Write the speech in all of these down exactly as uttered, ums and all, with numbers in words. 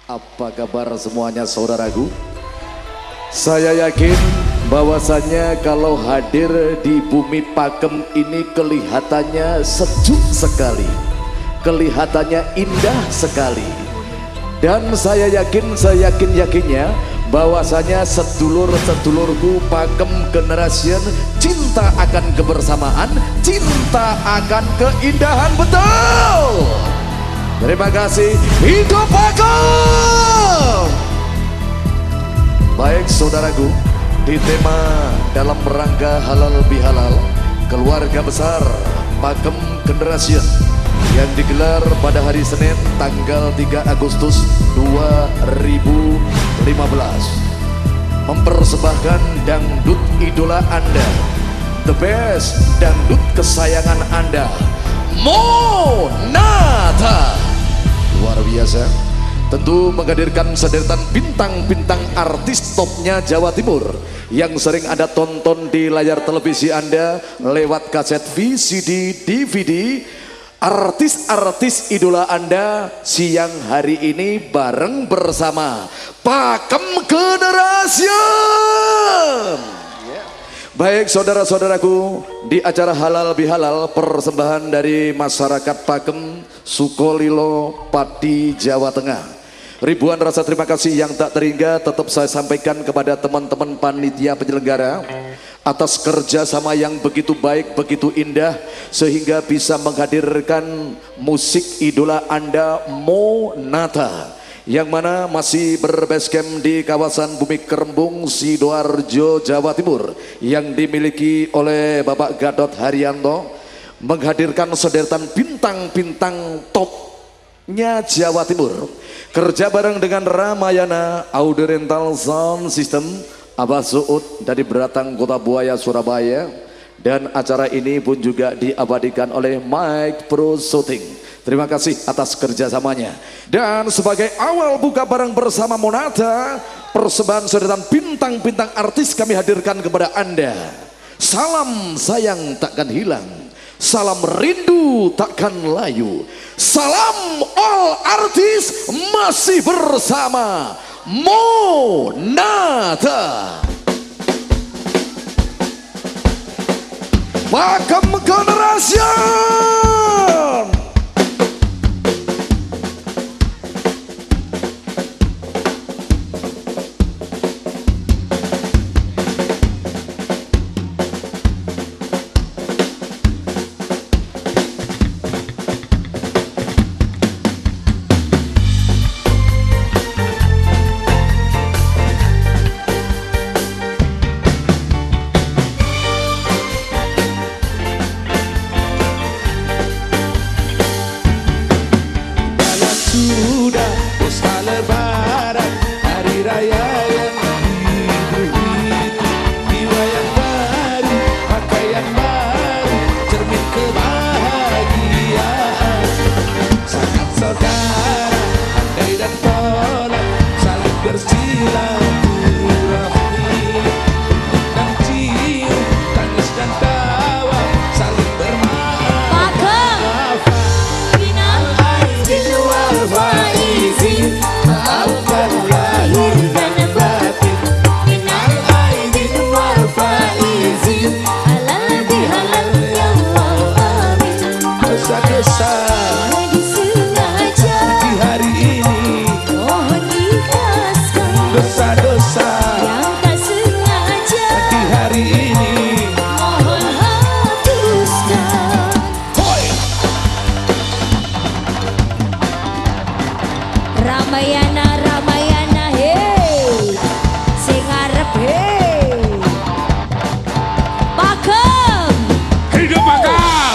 Apa kabar semuanya saudaraku? Saya yakin bahwasannya kalau hadir di bumi Pakem ini kelihatannya sejuk sekali, kelihatannya indah sekali. Dan saya yakin, saya yakin-yakinnya bahwasanya sedulur-sedulurku Pakem Generation cinta akan kebersamaan, cinta akan keindahan, betul. Terima kasih, hidup Pakem. Baik saudaraku, di tema dalam rangka halal bihalal keluarga besar Pakem Generation yang digelar pada hari Senin tanggal tiga Agustus dua ribu lima belas mempersembahkan dangdut idola Anda, the best dangdut kesayangan Anda, Monata. Luar biasa, tentu menghadirkan sederetan bintang-bintang artis topnya Jawa Timur yang sering Anda tonton di layar televisi Anda lewat kaset V C D, D V D. Artis-artis idola Anda siang hari ini bareng bersama Pakem Generation. Baik saudara-saudaraku, di acara halal bihalal persembahan dari masyarakat Pakem, Sukolilo, Pati, Jawa Tengah. Ribuan rasa terima kasih yang tak terhingga tetap saya sampaikan kepada teman-teman panitia penyelenggara atas kerjasama yang begitu baik, begitu indah sehingga bisa menghadirkan musik idola Anda, Monata, yang mana masih berbasecamp di kawasan Bumi Kerembung, Sidoarjo, Jawa Timur, yang dimiliki oleh Bapak Gadot Haryanto, menghadirkan sederetan bintang-bintang topnya Jawa Timur, kerja bareng dengan Ramayana Audio Rental Sound System, Abah Suud dari Beratang Kota Buaya, Surabaya. Dan acara ini pun juga diabadikan oleh Mike Pro Shooting. Terima kasih atas kerjasamanya. Dan sebagai awal buka bareng bersama Monata, persembahan sederetan bintang-bintang artis kami hadirkan kepada Anda. Salam sayang takkan hilang, salam rindu takkan layu, salam all artis masih bersama Monata. Pakem Generation. Sudah pesta lebaran, hari raya yang dihidupi, jiwa yang baru, pakaian baru, cermin kebahagiaan. Sangat saudara, andai dan tolak, saling bersilaturahmi, dan cium, tangis dan tawa, saling bermaaf. Maafkan lahir dan batin, minal aidin wal faizin, halal bihalal ya Allah, amin. Dosa-dosa disengaja di hari ini mohon ikhlaskan, dosa-dosa yang tak sengaja di hari ini mohon hapuskan. Hoi! Ramayana, Ramayana, hey, sing arep hey, Pakem, hidup Pakem.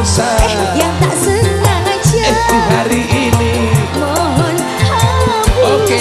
dosa eh, yang tak sengaja eh, di hari ini mohon hapuskan. Oke.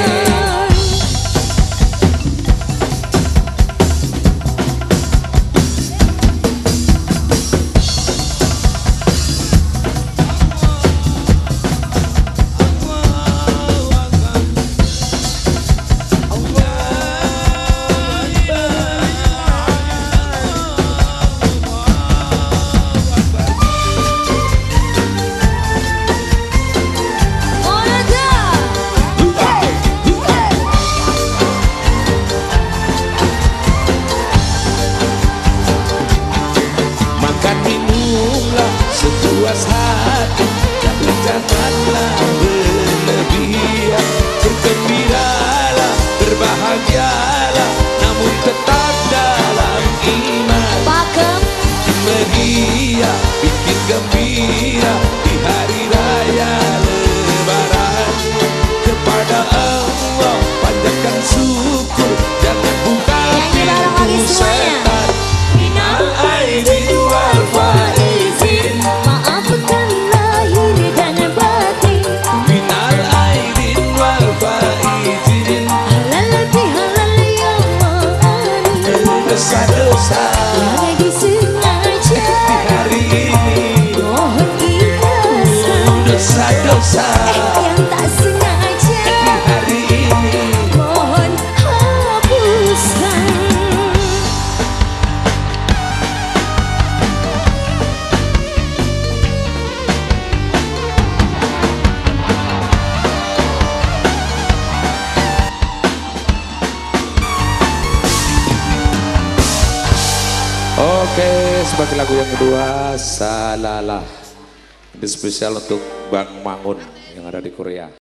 Sepuas hati dan janganlah berlebihan. Bergembiralah, berbahagialah, namun tetap dalam iman. Pakem Meriah, bikin gembira di hari raya lebaran. Kepada Allah panjatkan syukur, jangan buka nyanyi bareng lagi pintu semuanya. setan. Minal Aidin wal faizin, maafkan lahir dan batin. minal aidin wal faizin, Halal bihalal ya ma'ani, dosa-dosa yang disengaja di hari ini, mohon ikhlaskan. dosa-dosa Yang tak sengaja di hari ini. mohon hapuskan. Oke, sebagai lagu yang kedua, Salalah. Ini spesial untuk Bang Mangun yang ada di Korea.